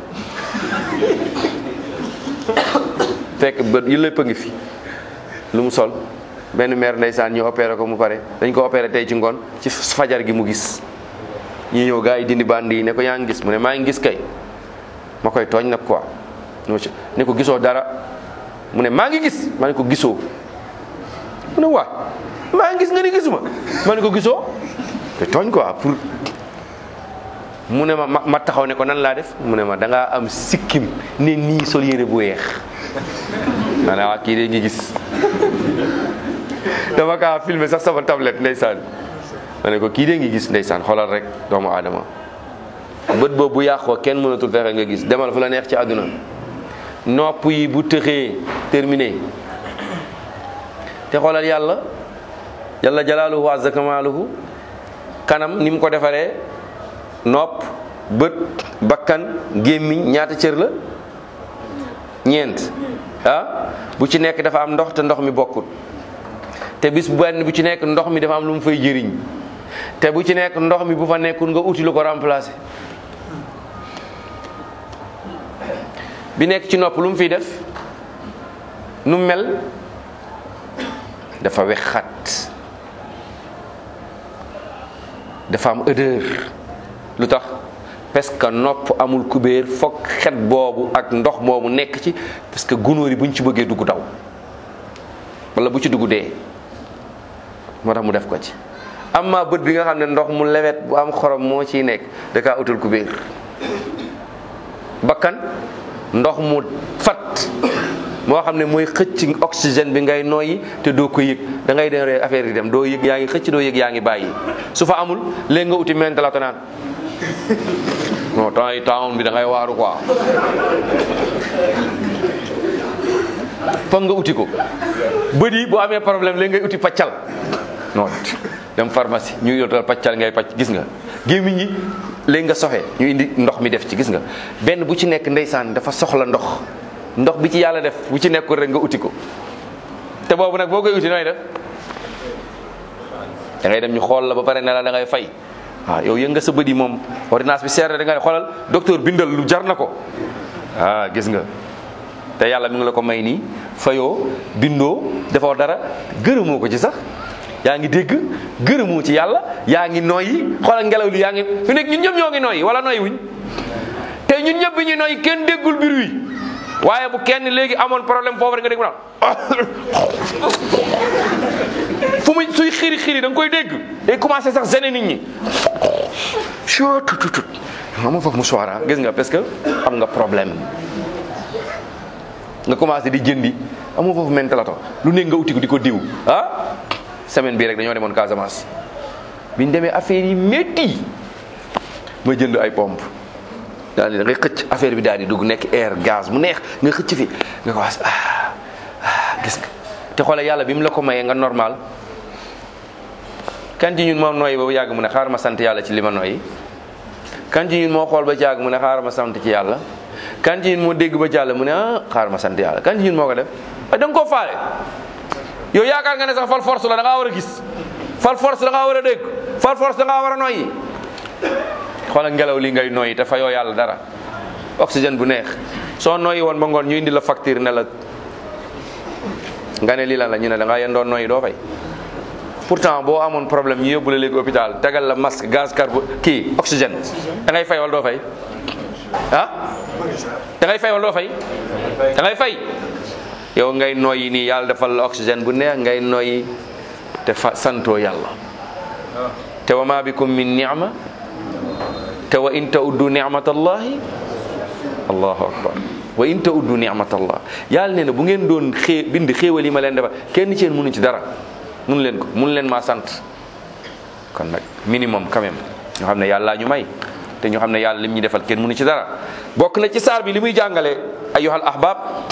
fekk bët yi lépp a ngi fi lu mu sol benn mère ndeysaan ñu opéré ko mu pare dañ ko opéré tey ci ngoon ci fajar gi mu gis ñu ñëw gars yi dindi band yi ne ko yaa ngi gis mu ne maa ngi gis kay ma koy tooñ nag quoi ne ko gisoo dara mu ne maa ngi gis ma ne ko gisoo mu ne waa maa ngi gis nga ni gisuma ma ne ko gisoo te tooñ quoi pour mu ne ma ma taxaw ne ko nan laa def mu ne ma da ngaa am sikkim ne nii sol yére bu weex ma ne waa kii de ngi gis dama kaa filmé sax sama tablette ndeysaan ma ne ko kii de ngi gis ndeysaan xoolal rek doomu aadama bët boobu bu yàqoo kenn mënatul fexe nga gis demal fu la neex ci àdduna nopp yi bu tëxee terminé. te xoolal yàlla yàlla jalaaluhu wa azza kamaaluhu kanam ni mu ko defaree nopp bët bakkan gémmiñ ñaata cër la ñeent ah bu ci nekk dafa am ndox te ndox mi bokkut te bis benn bu ci nekk ndox mi dafa am lu mu fay jëriñ te bu ci nekk ndox mi bu fa nekkul nga uti lu ko remplacer bi nekk ci nopp lu mu fiy def nu mel dafa wexxat dafa am odeur lu tax parce que nopp amul kubéer foog xet boobu ak ndox moomu nekk ci parce que gunóor yi buñ ci bëggee dugg daw wala bu ci dugg dee moo tax mu def ko ci. amma bët bi nga xam ne ndox mu lewet bu am xorom moo ciy nekk da kaa utal kubéer bakkan ndox mu fat moo xam ne mooy xëcc oxygène bi ngay noyyi te doo ko yëg da ngay dem rek affaire yi dem doo yëg yaa ngi xëcc doo yëg yaa ngi bàyyi su fa amul léegi nga uti mentalato naan non temps yi temps bi da ngay waaru quoi foog nga uti ko bët yi boo amee problème léegi ngay uti paccal non dem pharmacie ñu yotal paccal ngay pacc gis nga gémmiñ ñi léegi nga soxe ñu indi ndox mi def ci gis nga benn bu ci nekk ndeysaan dafa soxla ndox ndox bi ci yàlla def bu ci nekkul rek nga uti ko te boobu nag boo koy uti nooy def da ngay dem ñu xool la ba pare ne la da ngay fay waaw yow yëg nga sa bët yi moom ordonnance bi seer da ngay xoolal docteur bindal lu jar na ko ah gis nga te yàlla mi ngi la ko may nii fayoo bindoo defoo dara gërëmoo ko ci sax yaa ngi dégg gërëmoo ci yàlla yaa ngi noyyi xoolal ngelaw li yaa ngi fi nekk ñun ñëpp ñoo ngi noyyi wala noyyi wuñ te ñun ñëpp bi ñu noyyi kenn déggul biir wi waaye bu kenn léegi amoon problème foofu rek nga dégg mu naan fu muy suy xiri xiri da nga koy dégg day commencé sax gêner nit ñi soo tut tut xam nga foofu mu soira gis nga parce que am nga problème nga commencé di jëndi amoo foofu mentalato lu nekk nga uti ko di ko diw ah semaine bii rek dañoo demoon Casamance biñ demee affaire yi métti ma jënd ay pompe daal di da ngay xëcc affaire bi daal di dugg nekk air gaz mu neex nga xëcc fi nga ko wax ah ah gis nga te xoolal yàlla bi mu la ko mayee nga normal kan ci ñun moo nooyi ba yàgg mu ne xaaral ma sant yàlla ci li ma nooyi kan ci ñun moo xool ba yàgg mu ne xaaral ma sant ci yàlla kan ci ñun moo dégg ba jàll mu ne ah xaaral ma sant yàlla kan ci ñun moo ko def da nga koo faale yow yaakaar nga ne sax fal force la da ngaa war a gis fal force da ngaa war a dégg fal force da ngaa war a noyyi xoolal ngelaw li ngay noyyi te fayoo yàlla dara oxygène bu neex soo noyyi woon ba ngoon ñu indi la facture ne la nga ne lii lan la ñu ne da ngaa yendoon noyyi doo fay pourtant boo amoon problème ñu yóbbu la léegi hôpital tegal la masque gaz carbo kii oxygène da ngay fay wala doo fay ah da ngay fay wala doo fay da ngay fay yow ngay noyyi nii yàlla defal la oxygène bu neex ngay noyyi te fa santoo yàlla te wa ma bikum min ni'ma te wa in ta'uddu ni'matallahi allahu akbar wa in ta'uddu ni'matallah yàlla nee na bu ngeen doon xee bind xéewal yi ma leen defal kenn ci yéen mënu ci dara mënu leen ko mënu leen maa sant kon nag minimum quand même ñu xam ne yàlla ñu may te ñu xam ne yàlla lim ñu defal kenn mënu ci dara bokk na ci saar bi li muy jàngale ayyuhal ahbab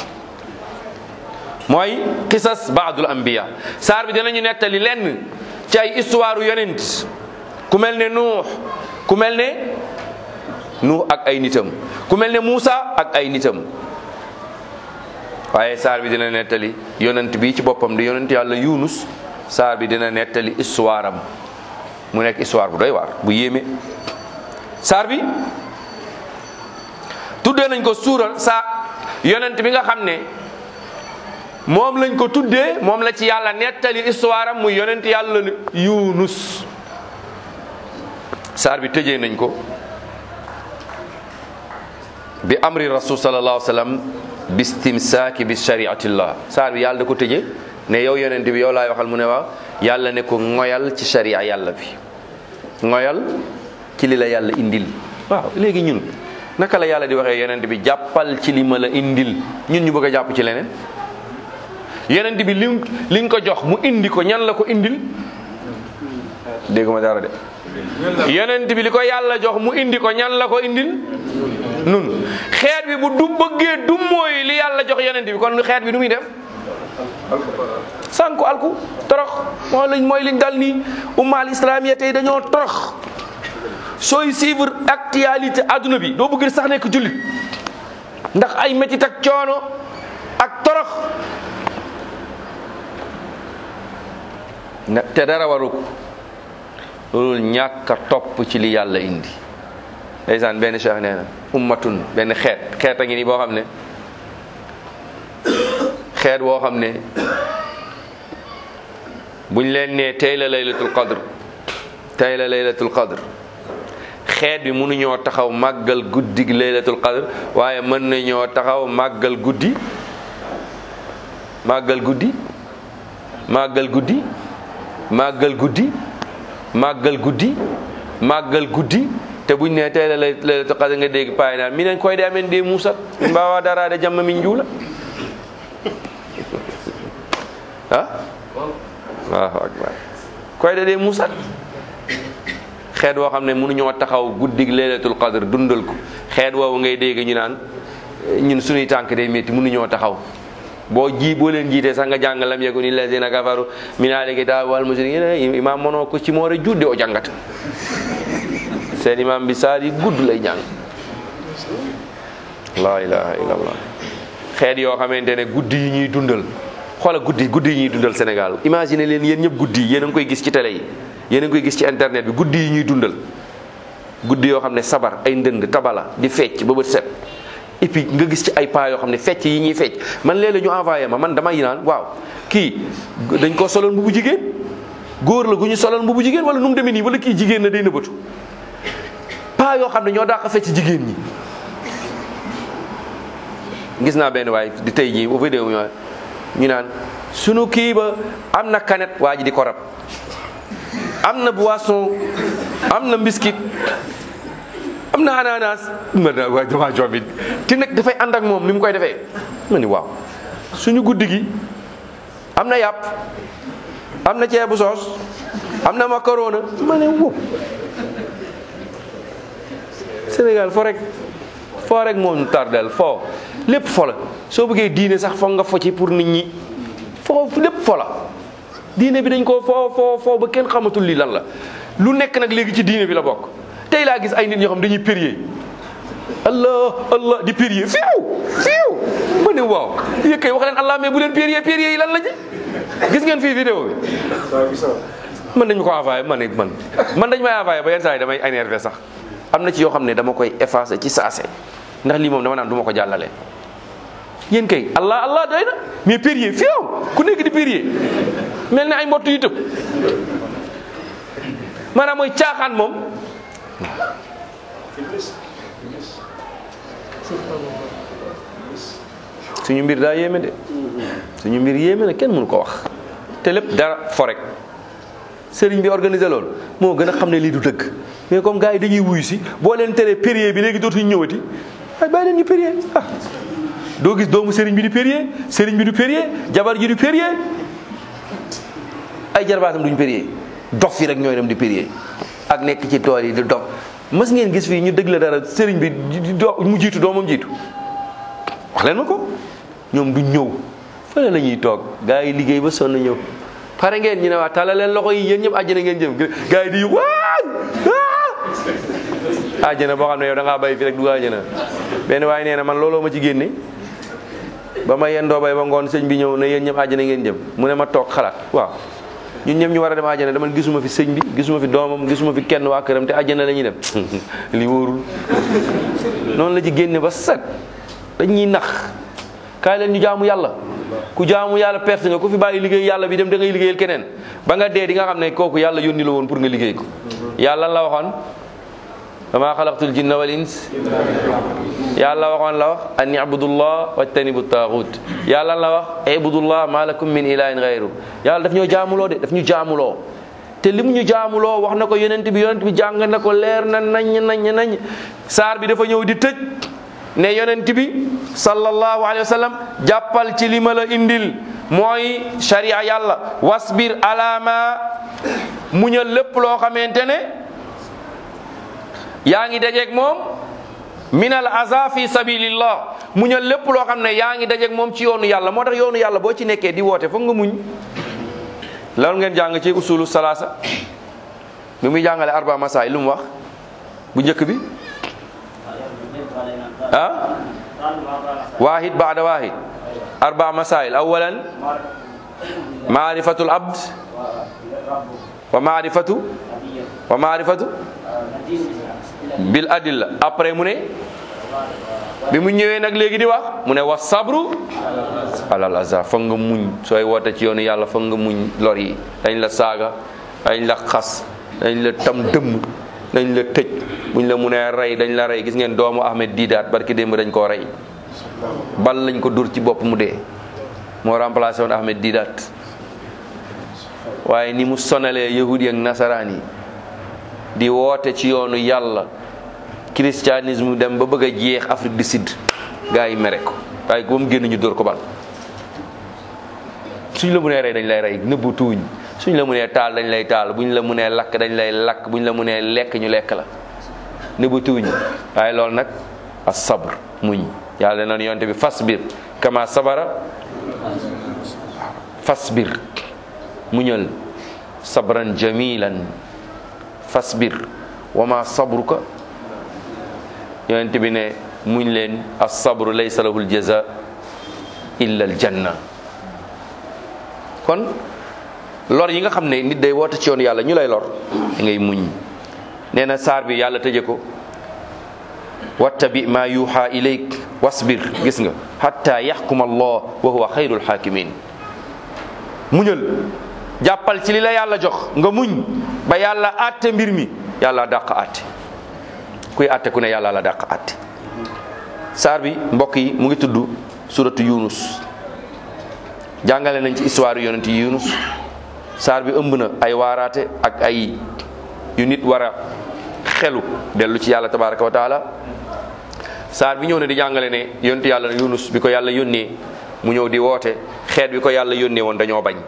mooy qisas baadul anbiya saar bi dinañu nettali lenn ci ay histoire yonent ku mel ne nuux ku mel ne nuux ak ay nitam ku mel ne Muusa ak ay nitam waaye saar bi dina nettali yonent bi ci boppam di yonent yàlla Yunus saar bi dina nettali histoire am mu nekk histoire bu doy waar bu yéeme saar bi tuddee nañ ko suura sa yonent bi nga xam ne moom lañ ko tuddee moom la ci yàlla nettali histoire am muy yonent yàlla Yunus saar bi tëjee nañ ko bi amri rasul sallallahu alayhi wa sallam bi istimsaaki bi shariatillah saar bi yàlla da ko tëjee ne yow yonent bi yow laay waxal mu ne waaw yàlla ne ko ngoyal ci sharia yàlla bi ngoyal ci li la yàlla indil waaw léegi ñun naka la yàlla di waxee yonent bi jàppal ci li ma la indil ñun ñu bëgg a jàpp ci leneen yonent bi li liñ ko jox mu indi ko ñan la ko indil dégguma dara de yonent bi li ko yàlla jox mu indi ko ñan la ko indil nun xeet bi bu du bëggee du mooy li yàlla jox yonent bi kon xeet bi nu muy def sànku alku torox moo lañ mooy liñ dal nii umma al islamiyya tey dañoo torox sooy suivre actualité adduna bi doo bëgg sax nekk jullit ndax ay métit ak coono ak torox na te dara waru ko loolu ñàkk a topp ci li yàlla indi ndeysaan benn cheikh nee na ummatun benn xeet xeet a ngi nii boo xam ne xeet boo xam ne buñ leen nee tey la laylatul qadr tey la laylatul qadr xeet bi mënuñoo taxaw màggal guddi laylatul qadr waaye mën nañoo taxaw màggal guddi màggal guddi màggal guddi màggal guddi màggal guddi màggal guddi te buñ ne tey la laylatul qadr nga dégg paay naan mi nañ koy de amen de muusat mbaawa dara de jamma min njuula ah waaw akbar koy de de muusat xeet woo xam ne mënuñoo taxaw guddig laylatul qadr dundal ko xeet woowu ngay dégg ñu naan ñun suñuy tànk day métti mënuñoo taxaw boo ji boo leen jiitee sax nga jàng lam yakuni lazina kafaru min ahli kitaab wal mushrikiin imaam mënoo ko ci moo a judde o jàngat seen imaam bi saar yi gudd lay jàng laa ilaha illallah xeet yoo xamante ne guddi yi ñuy dundal xoola guddi guddi yi ñuy dundal Sénégal imagine leen yéen ñëpp guddi yi yéen a ngi koy gis ci télé yi yéen a ngi koy gis ci internet bi guddi yi ñuy dundal guddi yoo xam ne sabar ay ndënd tabala di fecc ba bët set et puis nga gis ci ay paa yoo xam ne fecc yi ñuy fecc man léeg-léeg ñu envoyé ma man damay naan waaw kii dañ ko soloon mbubu jigéen góor la gu ñu soloon mbubu jigéen wala nu mu demee nii wala kii jigéen na day nëbbatu paa yoo xam ne ñoo dàq fecc jigéen ñi. gis naa benn waay di tey jii bu vidéo ñu ñu naan sunu kii ba am na canette waa ji di ko rab am na boisson am na biscuit am na ananas ma ne waaye damaa jombi te nag dafay ànd ak moom ni mu koy defee ma ni waaw suñu guddi gi am na yàpp am na ceebu soos am na macaroni ma ne wow Sénégal foo rek foo rek moo ñu tardel foo lépp fo la soo bëggee diine sax foog nga fo ci pour nit ñi foo lépp fo la diine bi dañ koo foo foo foo ba kenn xamatul lii lan la lu nekk nag léegi ci diine bi la bokk tey laa gis ay nit ñoo xam dañuy prier allah allah di prier fiiw fiiw ma ne waaw yëg kay wax leen allah mais bu leen prier prier yi lan la ji gis ngeen fii vidéo bi man dañ ma ko envoyé man ne man man dañ may envoyé ba yenn saa yi damay énervé sax am na ci yoo xam ne dama koy effacé ci saase ndax lii moom dama naan du ma ko jàllale yéen kay allah allah doy na mais prier fiiw ku nekk di prier mel ne ay mbott yu tëb maanaam mooy caaxaan moom suñu mbir daa yéeme de suñu mbir yéeme na kenn mënu ko wax te lépp dara fo rek sëriñ bi organisé loolu moo gën a xam ne lii du dëgg mais comme gars yi dañuy wuyu si boo leen teree périer bi léegi dootuñu ñëwati waaye bàyyi leen ñu périer ah doo gis doomu sëriñ bi di périer sëriñ bi du périer jabar ji du périer ay jarbaatam duñu périer dof fi rek ñooy dem di périer ak nekk ci tool yi di dof mas ngeen gis fii ñu dëgg la dara sëriñ bi do mu jiitu doomam jiitu wax leen ma ko ñoom du ñëw fële la ñuy toog gars yi liggéey ba sonn ñëw pare ngeen ñu ne waa tàllal leen loxo yi yéen ñëpp àjjana ngeen jëm gars yi di yu waay àjjana boo xam ne yow da ngaa bay fi rek du àjjana benn waaye nee na man looloo ma ci génne ba ma yendoo bay ba ngoon sëñ bi ñëw ne yéen ñëpp àjjana ngeen jëm mu ne ma toog xalaat waaw ñun ñëpp ñu war a dem àjjana dama gisuma fi sëñ bi gisuma fi doomam gisuma fi kenn waa këram te àjjana la ñuy dem li wóorul noonu la ci génne ba set dañuy nax kaay leen ñu jaamu yàlla ku jaamu yàlla perte nga ku fi bàyyi liggéey yàlla bi dem da ngay liggéeyal keneen ba nga dee di nga xam ne kooku yàlla yónni la woon pour nga liggéey ko yàlla la waxoon wama xalaqtul jinna wal ins yàlla waxoon la wax an ibudullah wajtanibu taaxut yàlla la wax ibudullah ma lakum min ilahin gayru yàlla daf ñoo jaamuloo de daf ñu jaamuloo te li mu ñu jaamuloo wax na ko yonent bi yonent bi jàng na ko leer na nañ nañ nañ saar bi dafa ñëw di tëj ne yonent bi sallallahu alayhi wa sallam jàppal ci li ma la indil mooy sharia yàlla wasbir alama muñal lépp loo xamante ne yaa ngi dajeeg moom min al aza fi sabilillah muñal lépp loo xam ne yaa ngi dajeeg moom ci yoonu yàlla. moo tax yoonu yàlla boo ci nekkee di woote foog nga muñ. loolu ngeen jàng ci usulu salaasa bi muy jàngale arba masail lu mu wax bu njëkk bi ah wahid baada wahid arba masail awalan maarifatul abd wa maarifatu wa maarifatu bil adilla. après mu ne bi mu ñëwee nag léegi di wax mu ne wa sabru alal aza foog nga muñ sooy woote ci yoonu yàlla foog nga muñ lor yi. dañ la saaga dañ la xas dañ la tam dëmm dañ la tëj buñ la munee rey dañ la rey. gis ngeen doomu Ahmed Didat barki démb dañ koo rey bal lañ ko dur ci bopp mu dee moo remplacé woon Ahmed Didat. waaye ni mu sonalee yahudi ak nasaraan yi di woote ci yoonu yàlla christianisme dem ba bëgg a jeex Afrique du Sud gaa yi mere ko waaye ba mu génn ñu dóor ko bal. suñ la mënee rey dañ lay rey nëbbu tuuñ suñ la mënee taal dañ lay taal buñ la mënee lakk dañ lay lakk buñ la mënee lekk ñu lekk la nëbbu tuuñ. waaye loolu nag as sabr muñ. yàlla na yonte bi fasbir kama sabara fasbir muñal sabran jamilan fasbir wama sabruka yonent bi ne muñ leen as-sabru laysa lahul jaza illa al janna. kon lor yi nga xam ne nit day woote ci yoon yàlla ñu lay lor da ngay muñ. nee na saar bi yàlla tëje ko wattabi ma yuha ilayk wasbir gis nga hatta yaxkuma allah wa huwa xayrul hakimin. muñal jàppal ci li la yàlla jox nga muñ ba yàlla àtte mbir mi. yàlla dàq àtte kuy àtte ku ne yàlla la dàq àtte. saar bi mbokk yi mu ngi tudd suratu yunus. jàngale nañ ci histoire yonent yi yunus. saar bi ëmb na ay waaraate ak ay yu nit war a xelu dellu ci yàlla tabaraka wa taala. saar bi ñëw na di jàngale ne yonent yàlla yunus bi ko yàlla yónnee mu ñëw di woote xeet bi ko yàlla yónnee woon dañoo bañ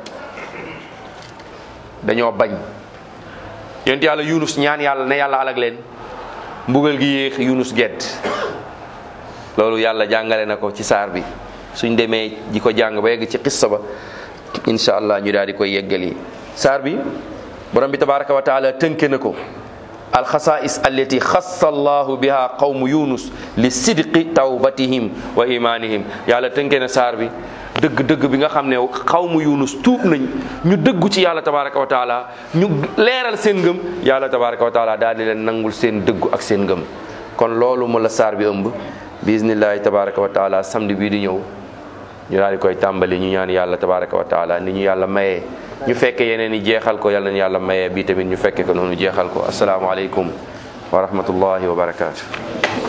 dañoo bañ yonent yàlla yunus ñaan yàlla ne yàlla alag leen mbugal gi yéex yunus gedd. loolu yàlla jàngale na ko ci saar bi suñ demee di ko jàng ba yegg ci xissa ba insha allah ñu daal di koy yeggali. saar bi borom bi tabaraka wa taala tënke na ko alxasaa'is allati xassa allahu biha qawmu yunus li sidqi tawbatihim wa imanihim. yàlla tënke na saar bi dëgg-dëgg bi nga xam ne xawmu yunus tuub nañ ñu dëggu ci yàlla tabaraka wa taala ñu leeral seen ngëm yàlla tabaraka wa taala daal di leen nangul seen dëggu ak seen ngëm. kon loolu mu la saar bi ëmb biiznillahi tabaraka wa taala samedi bii di ñëw ñu daal di koy tàmbali. ñu ñaan yàlla tabaraka wa taala ni ñu yàlla mayee ñu fekke yeneen i jeexal ko yàlla na yàlla mayee bii tamit ñu fekke ko noonu jeexal ko. asalaamaaleykum wa rahmatullahi wa barakaatu.